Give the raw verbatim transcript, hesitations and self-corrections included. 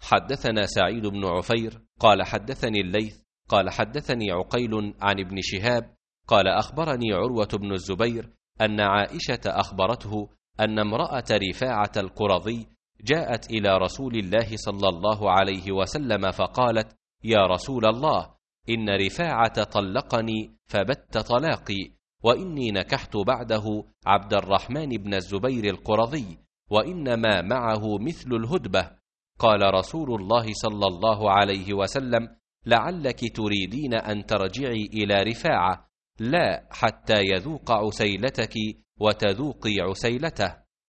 حدثنا سعيد بن عفير قال حدثني الليث قال حدثني عقيل عن ابن شهاب قال أخبرني عروة بن الزبير أن عائشة أخبرته أن امرأة رفاعة القرظي جاءت إلى رسول الله صلى الله عليه وسلم فقالت: يا رسول الله، إن رفاعة طلقني فبت طلاقي، وإني نكحت بعده عبد الرحمن بن الزبير القرظي، وإنما معه مثل الهدبة. قال رسول الله صلى الله عليه وسلم: لعلك تريدين أن ترجعي إلى رفاعة، لا حتى يذوق عسيلتك وتذوقي عسيلته.